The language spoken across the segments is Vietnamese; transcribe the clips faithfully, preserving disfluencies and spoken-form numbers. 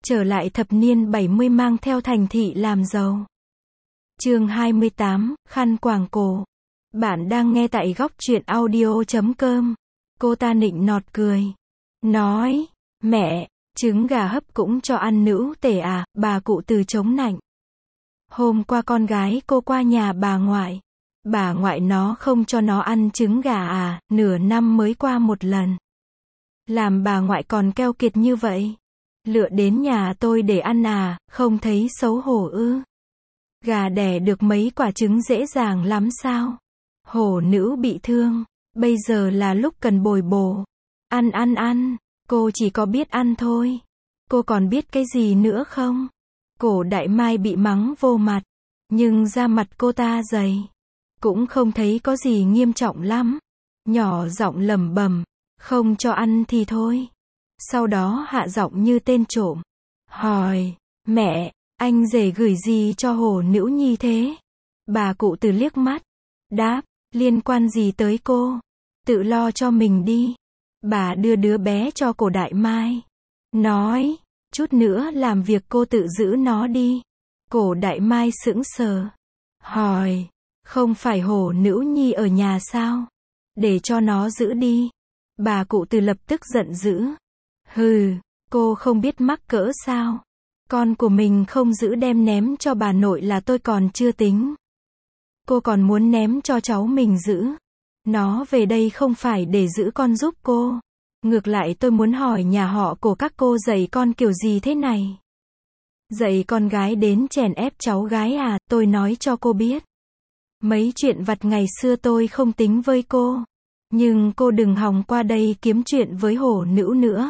trở lại thập niên bảy mươi mang theo thành thị làm giàu. Chương hai mươi tám, khăn quàng cổ. Bạn đang nghe tại góc truyện audio chấm com. Cô ta nịnh nọt cười. Nói, mẹ, trứng gà hấp cũng cho ăn nữ tể à, bà cụ Từ chống nạnh. Hôm qua con gái cô qua nhà bà ngoại. Bà ngoại nó không cho nó ăn trứng gà à, nửa năm mới qua một lần. Làm bà ngoại còn keo kiệt như vậy. Lựa đến nhà tôi để ăn à, không thấy xấu hổ ư? Gà đẻ được mấy quả trứng dễ dàng lắm sao? Hổ nữ bị thương, bây giờ là lúc cần bồi bổ. Ăn ăn ăn, cô chỉ có biết ăn thôi. Cô còn biết cái gì nữa không? Cổ Đại Mai bị mắng vô mặt, nhưng da mặt cô ta dày. Cũng không thấy có gì nghiêm trọng lắm. Nhỏ giọng lẩm bẩm, không cho ăn thì thôi. Sau đó hạ giọng như tên trộm. Hỏi, mẹ, anh rể gửi gì cho hổ nữ nhi thế? Bà cụ Từ liếc mắt. Đáp, liên quan gì tới cô? Tự lo cho mình đi. Bà đưa đứa bé cho Cổ Đại Mai. Nói, chút nữa làm việc cô tự giữ nó đi. Cổ Đại Mai sững sờ. Hỏi, không phải hổ nữ nhi ở nhà sao? Để cho nó giữ đi. Bà cụ Từ lập tức giận dữ. Hừ, cô không biết mắc cỡ sao? Con của mình không giữ đem ném cho bà nội là tôi còn chưa tính. Cô còn muốn ném cho cháu mình giữ. Nó về đây không phải để giữ con giúp cô. Ngược lại tôi muốn hỏi nhà họ của các cô dạy con kiểu gì thế này? Dạy con gái đến chèn ép cháu gái à, tôi nói cho cô biết. Mấy chuyện vặt ngày xưa tôi không tính với cô. Nhưng cô đừng hòng qua đây kiếm chuyện với hổ nữ nữa.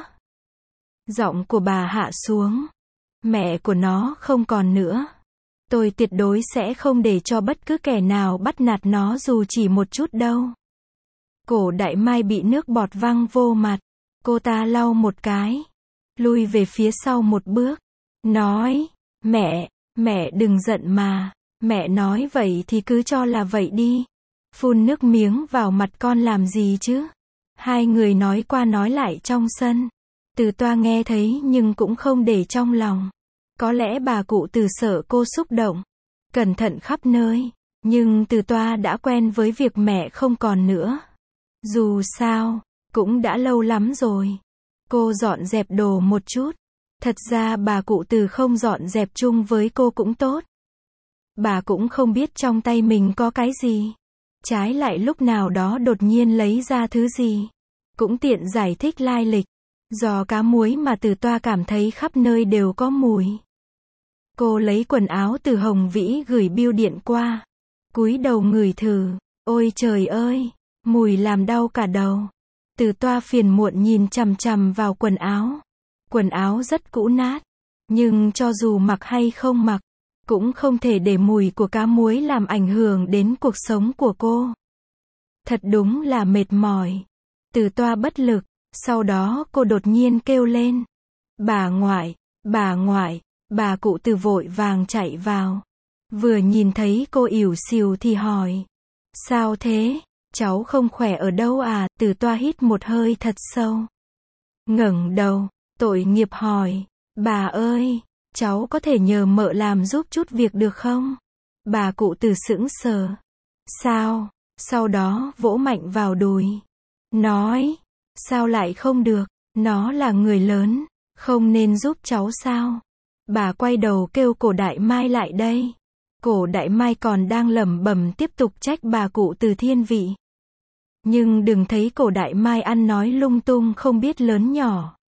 Giọng của bà hạ xuống. Mẹ của nó không còn nữa. Tôi tuyệt đối sẽ không để cho bất cứ kẻ nào bắt nạt nó dù chỉ một chút đâu. Cổ Đại Mai bị nước bọt văng vô mặt. Cô ta lau một cái. Lui về phía sau một bước. Nói, mẹ, mẹ đừng giận mà. Mẹ nói vậy thì cứ cho là vậy đi. Phun nước miếng vào mặt con làm gì chứ? Hai người nói qua nói lại trong sân. Từ Toa nghe thấy nhưng cũng không để trong lòng. Có lẽ bà cụ Từ sợ cô xúc động. Cẩn thận khắp nơi. Nhưng Từ Toa đã quen với việc mẹ không còn nữa. Dù sao, cũng đã lâu lắm rồi. Cô dọn dẹp đồ một chút. Thật ra bà cụ Từ không dọn dẹp chung với cô cũng tốt. Bà cũng không biết trong tay mình có cái gì. Trái lại lúc nào đó đột nhiên lấy ra thứ gì. Cũng tiện giải thích lai lịch. Giò cá muối mà Từ Toa cảm thấy khắp nơi đều có mùi. Cô lấy quần áo từ Hồng Vĩ gửi bưu điện qua. Cúi đầu ngửi thử. Ôi trời ơi, mùi làm đau cả đầu. Từ Toa phiền muộn nhìn chằm chằm vào quần áo. Quần áo rất cũ nát. Nhưng cho dù mặc hay không mặc, cũng không thể để mùi của cá muối làm ảnh hưởng đến cuộc sống của cô. Thật đúng là mệt mỏi. Từ Toa bất lực. Sau đó cô đột nhiên kêu lên. Bà ngoại, bà ngoại, bà cụ Từ vội vàng chạy vào. Vừa nhìn thấy cô ỉu xìu thì hỏi. Sao thế? Cháu không khỏe ở đâu à? Từ Toa hít một hơi thật sâu. Ngẩng đầu, tội nghiệp hỏi. Bà ơi, cháu có thể nhờ mợ làm giúp chút việc được không? Bà cụ Từ sững sờ. Sao? Sau đó vỗ mạnh vào đùi. Nói. Sao lại không được? Nó là người lớn. Không nên giúp cháu sao? Bà quay đầu kêu Cổ Đại Mai lại đây. Cổ Đại Mai còn đang lẩm bẩm tiếp tục trách bà cụ Từ thiên vị. Nhưng đừng thấy Cổ Đại Mai ăn nói lung tung không biết lớn nhỏ.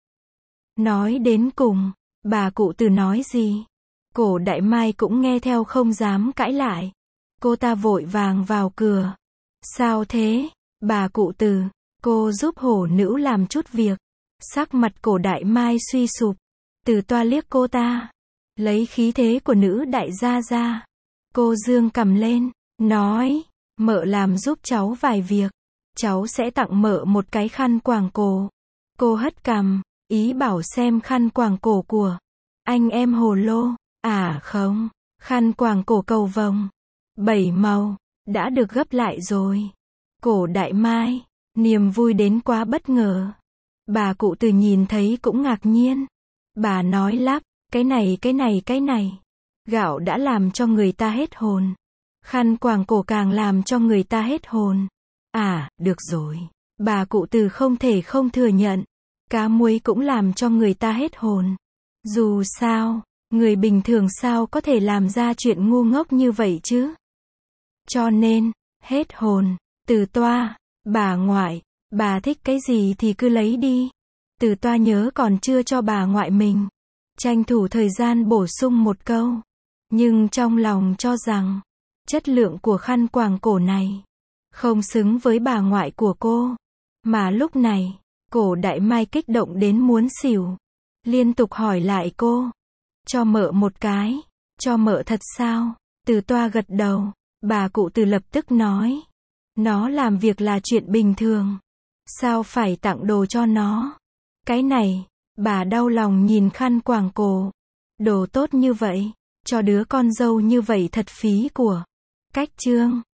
Nói đến cùng, bà cụ Từ nói gì? Cổ Đại Mai cũng nghe theo không dám cãi lại. Cô ta vội vàng vào cửa. Sao thế? Bà cụ Từ, cô giúp hổ nữ làm chút việc. Sắc mặt Cổ Đại Mai suy sụp. Từ Toa liếc cô ta. Lấy khí thế của nữ đại gia ra. Cô dương cằm lên. Nói. Mợ làm giúp cháu vài việc. Cháu sẽ tặng mợ một cái khăn quàng cổ. Cô hất cằm. Ý bảo xem khăn quàng cổ của anh em Hồ Lô. À không. Khăn quàng cổ cầu vồng. Bảy màu. Đã được gấp lại rồi. Cổ Đại Mai. Niềm vui đến quá bất ngờ. Bà cụ Từ nhìn thấy cũng ngạc nhiên. Bà nói lắp, Cái này cái này cái này. Gạo đã làm cho người ta hết hồn. Khăn quàng cổ càng làm cho người ta hết hồn. À, được rồi. Bà cụ Từ không thể không thừa nhận. Cá muối cũng làm cho người ta hết hồn. Dù sao, người bình thường sao có thể làm ra chuyện ngu ngốc như vậy chứ? Cho nên, hết hồn. Từ Toa, bà ngoại, bà thích cái gì thì cứ lấy đi. Từ Toa nhớ còn chưa cho bà ngoại mình. Tranh thủ thời gian bổ sung một câu. Nhưng trong lòng cho rằng, chất lượng của khăn quàng cổ này không xứng với bà ngoại của cô. Mà lúc này, Cổ Đại Mai kích động đến muốn xỉu. Liên tục hỏi lại cô. Cho mợ một cái. Cho mợ thật sao? Từ Toa gật đầu. Bà cụ Từ lập tức nói. Nó làm việc là chuyện bình thường. Sao phải tặng đồ cho nó? Cái này, bà đau lòng nhìn khăn quàng cổ. Đồ tốt như vậy, cho đứa con dâu như vậy thật phí của. Cách trương.